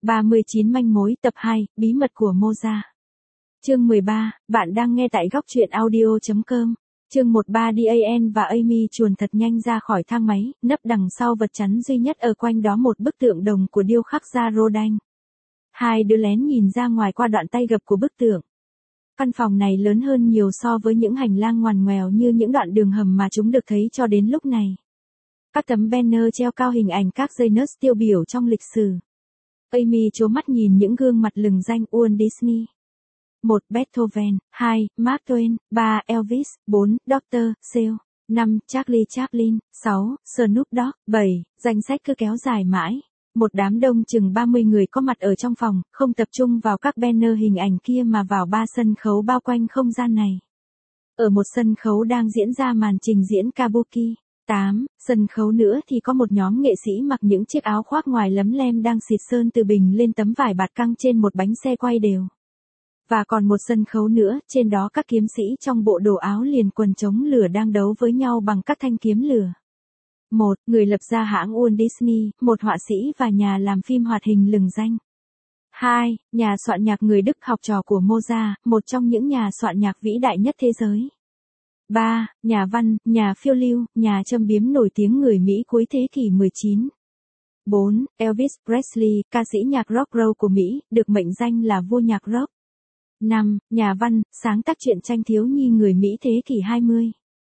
39 manh mối tập 2, bí mật của Moza. Chương 13, bạn đang nghe tại góc truyện audio.com. Chương 13 Dan và Amy chuồn thật nhanh ra khỏi thang máy, nấp đằng sau vật chắn duy nhất ở quanh đó một bức tượng đồng của điêu khắc gia Rodin. Hai đứa lén nhìn ra ngoài qua đoạn tay gập của bức tượng. Căn phòng này lớn hơn nhiều so với những hành lang ngoằn ngoèo như những đoạn đường hầm mà chúng được thấy cho đến lúc này. Các tấm banner treo cao hình ảnh các dây nurse tiêu biểu trong lịch sử. Amy trố mắt nhìn những gương mặt lừng danh Walt Disney. 1. Beethoven, 2. Mark Twain, 3. Elvis, 4. Dr. Seuss, 5. Charlie Chaplin, 6. Snoop Dogg, 7. Danh sách cứ kéo dài mãi. Một đám đông chừng 30 người có mặt ở trong phòng, không tập trung vào các banner hình ảnh kia mà vào 3 sân khấu bao quanh không gian này. Ở một sân khấu đang diễn ra màn trình diễn Kabuki. 8. Sân khấu nữa thì có một nhóm nghệ sĩ mặc những chiếc áo khoác ngoài lấm lem đang xịt sơn từ bình lên tấm vải bạt căng trên một bánh xe quay đều. Và còn một sân khấu nữa, trên đó các kiếm sĩ trong bộ đồ áo liền quần chống lửa đang đấu với nhau bằng các thanh kiếm lửa. 1. Người lập ra hãng Walt Disney, một họa sĩ và nhà làm phim hoạt hình lừng danh. 2. Nhà soạn nhạc người Đức học trò của Mozart, một trong những nhà soạn nhạc vĩ đại nhất thế giới. 3. Nhà văn, nhà phiêu lưu, nhà châm biếm nổi tiếng người Mỹ cuối thế kỷ 19. 4. Elvis Presley, ca sĩ nhạc rock roll của Mỹ, được mệnh danh là vua nhạc rock. 5. Nhà văn, sáng tác truyện tranh thiếu nhi người Mỹ thế kỷ 20.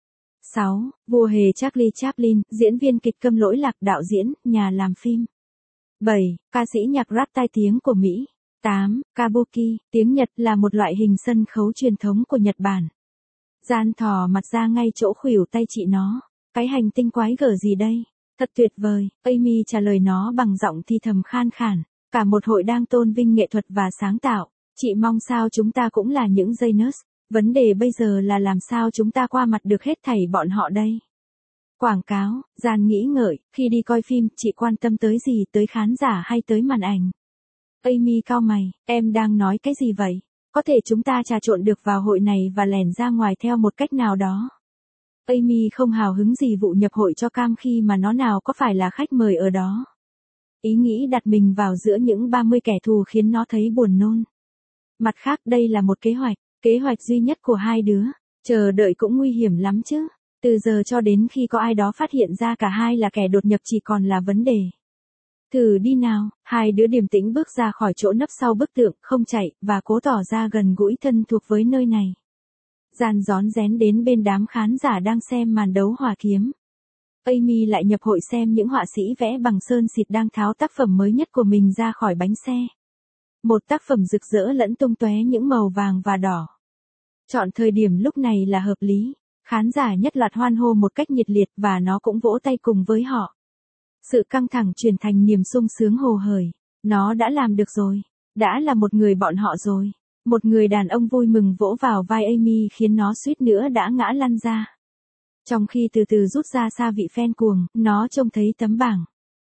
6. Vua hề Charlie Chaplin, diễn viên kịch câm lỗi lạc, đạo diễn, nhà làm phim. 7. Ca sĩ nhạc rap tai tiếng của Mỹ. 8. Kabuki, tiếng Nhật là một loại hình sân khấu truyền thống của Nhật Bản. Gian thò mặt ra ngay chỗ khuỷu tay chị nó. Cái hành tinh quái gở gì đây? Thật tuyệt vời, Amy trả lời nó bằng giọng thì thầm khan khàn. Cả một hội đang tôn vinh nghệ thuật và sáng tạo. Chị mong sao chúng ta cũng là những dây nurse. Vấn đề bây giờ là làm sao chúng ta qua mặt được hết thảy bọn họ đây. Quảng cáo, Gian nghĩ ngợi, khi đi coi phim, chị quan tâm tới gì, tới khán giả hay tới màn ảnh? Amy cau mày, em đang nói cái gì vậy? Có thể chúng ta trà trộn được vào hội này và lẻn ra ngoài theo một cách nào đó. Amy không hào hứng gì vụ nhập hội cho Cam khi mà nó nào có phải là khách mời ở đó. Ý nghĩ đặt mình vào giữa những 30 kẻ thù khiến nó thấy buồn nôn. Mặt khác đây là một kế hoạch duy nhất của hai đứa. Chờ đợi cũng nguy hiểm lắm chứ. Từ giờ cho đến khi có ai đó phát hiện ra cả hai là kẻ đột nhập chỉ còn là vấn đề. Thử đi nào, hai đứa điềm tĩnh bước ra khỏi chỗ nấp sau bức tượng, không chạy, và cố tỏ ra gần gũi thân thuộc với nơi này. Gian rón rén đến bên đám khán giả đang xem màn đấu hỏa kiếm. Amy lại nhập hội xem những họa sĩ vẽ bằng sơn xịt đang tháo tác phẩm mới nhất của mình ra khỏi bánh xe. Một tác phẩm rực rỡ lẫn tung tóe những màu vàng và đỏ. Chọn thời điểm lúc này là hợp lý. Khán giả nhất loạt hoan hô một cách nhiệt liệt và nó cũng vỗ tay cùng với họ. Sự căng thẳng chuyển thành niềm sung sướng hồ hởi. Nó đã làm được rồi. Đã là một người bọn họ rồi. Một người đàn ông vui mừng vỗ vào vai Amy khiến nó suýt nữa đã ngã lăn ra. Trong khi từ từ rút ra xa vị fan cuồng, nó trông thấy tấm bảng.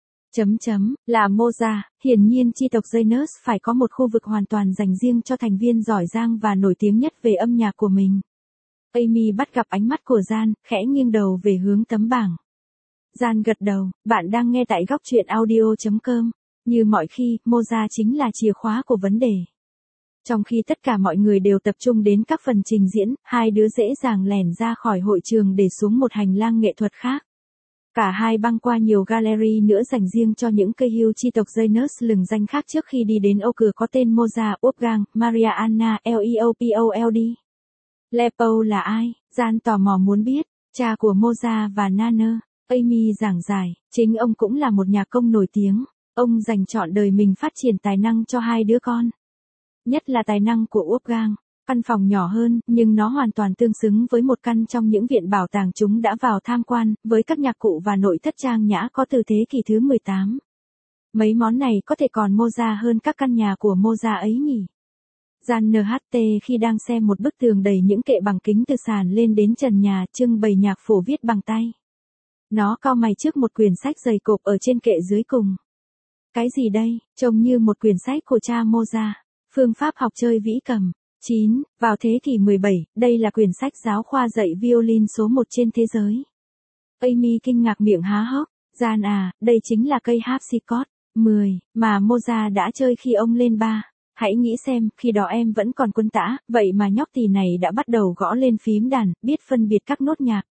Là Moza, hiển nhiên chi tộc dây nurse phải có một khu vực hoàn toàn dành riêng cho thành viên giỏi giang và nổi tiếng nhất về âm nhạc của mình. Amy bắt gặp ánh mắt của Gian, khẽ nghiêng đầu về hướng tấm bảng. Gian gật đầu, bạn đang nghe tại góc truyện audio.com. Như mọi khi, Moza chính là chìa khóa của vấn đề. Trong khi tất cả mọi người đều tập trung đến các phần trình diễn, hai đứa dễ dàng lẻn ra khỏi hội trường để xuống một hành lang nghệ thuật khác. Cả hai băng qua nhiều gallery nữa dành riêng cho những cây hưu chi tộc dây nurse lừng danh khác trước khi đi đến ô cửa có tên Moza, Wolfgang, Maria Anna, Leopold. Leopold là ai? Gian tò mò muốn biết. Cha của Moza và Nana. Amy giảng giải, chính ông cũng là một nhạc công nổi tiếng. Ông dành trọn đời mình phát triển tài năng cho hai đứa con. Nhất là tài năng của Wolfgang. Căn phòng nhỏ hơn, nhưng nó hoàn toàn tương xứng với một căn trong những viện bảo tàng chúng đã vào tham quan, với các nhạc cụ và nội thất trang nhã có từ thế kỷ thứ 18. Mấy món này có thể còn Moza hơn các căn nhà của Moza ấy nhỉ? Gian NHT khi đang xem một bức tường đầy những kệ bằng kính từ sàn lên đến trần nhà trưng bày nhạc phổ viết bằng tay. Nó cau mày trước một quyển sách dày cộp ở trên kệ dưới cùng. Cái gì đây? Trông như một quyển sách của cha Moza. Phương pháp học chơi vĩ cầm. 9. Vào thế kỷ 17, đây là quyển sách giáo khoa dạy violin số 1 trên thế giới. Amy kinh ngạc miệng há hốc. Gian à, đây chính là cây harpsichord. 10. Mà Moza đã chơi khi ông lên 3. Hãy nghĩ xem, khi đó em vẫn còn quân tã, vậy mà nhóc tỳ này đã bắt đầu gõ lên phím đàn, biết phân biệt các nốt nhạc.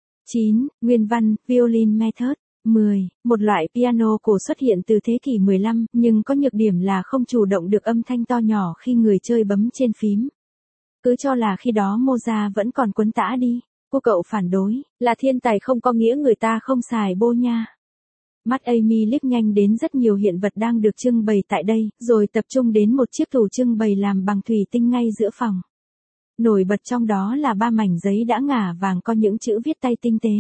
9. Nguyên văn, violin method. 10. Một loại piano cổ xuất hiện từ thế kỷ 15, nhưng có nhược điểm là không chủ động được âm thanh to nhỏ khi người chơi bấm trên phím. Cứ cho là khi đó Moza vẫn còn quấn tã đi. Cô cậu phản đối, là thiên tài không có nghĩa người ta không xài bô nha. Mắt Amy liếc nhanh đến rất nhiều hiện vật đang được trưng bày tại đây, rồi tập trung đến một chiếc tủ trưng bày làm bằng thủy tinh ngay giữa phòng. Nổi bật trong đó là 3 mảnh giấy đã ngả vàng có những chữ viết tay tinh tế.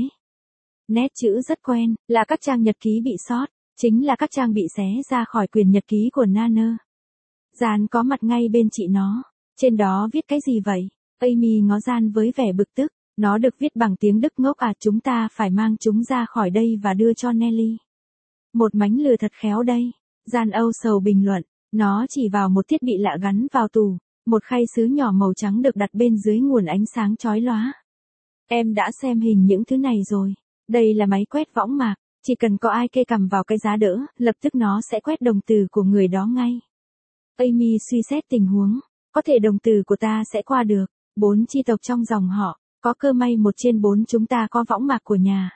Nét chữ rất quen, là các trang nhật ký bị sót, chính là các trang bị xé ra khỏi quyển nhật ký của Nana. Gian có mặt ngay bên chị nó, trên đó viết cái gì vậy? Amy ngó Gian với vẻ bực tức, nó được viết bằng tiếng Đức ngốc à, chúng ta phải mang chúng ra khỏi đây và đưa cho Nelly. Một mánh lừa thật khéo đây. Gian âu sầu bình luận, nó chỉ vào một thiết bị lạ gắn vào tủ, một khay sứ nhỏ màu trắng được đặt bên dưới nguồn ánh sáng chói lóa. Em đã xem hình những thứ này rồi. Đây là máy quét võng mạc, chỉ cần có ai kê cằm vào cái giá đỡ, lập tức nó sẽ quét đồng từ của người đó ngay. Amy suy xét tình huống, có thể đồng từ của ta sẽ qua được 4 chi tộc trong dòng họ, có cơ may 1 trên 4 chúng ta có võng mạc của nhà.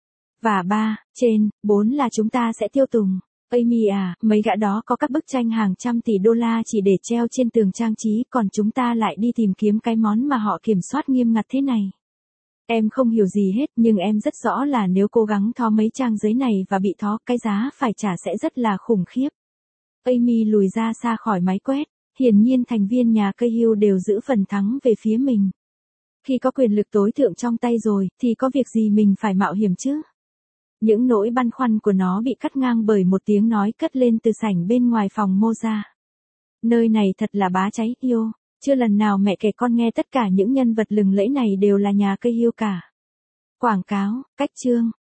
Và 3 trên 4 là chúng ta sẽ tiêu tùng. Amy à, mấy gã đó có các bức tranh hàng trăm tỷ đô la chỉ để treo trên tường trang trí, còn chúng ta lại đi tìm kiếm cái món mà họ kiểm soát nghiêm ngặt thế này. Em không hiểu gì hết, nhưng em rất rõ là nếu cố gắng thó mấy trang giấy này và bị thó, cái giá phải trả sẽ rất là khủng khiếp. Amy lùi ra xa khỏi máy quét, hiển nhiên thành viên nhà cây hưu đều giữ phần thắng về phía mình. Khi có quyền lực tối thượng trong tay rồi, thì có việc gì mình phải mạo hiểm chứ? Những nỗi băn khoăn của nó bị cắt ngang bởi một tiếng nói cất lên từ sảnh bên ngoài phòng Moza. Nơi này thật là bá cháy, yêu. Chưa lần nào mẹ kể con nghe tất cả những nhân vật lừng lẫy này đều là nhà cây hưu cả. Quảng cáo, cách chương.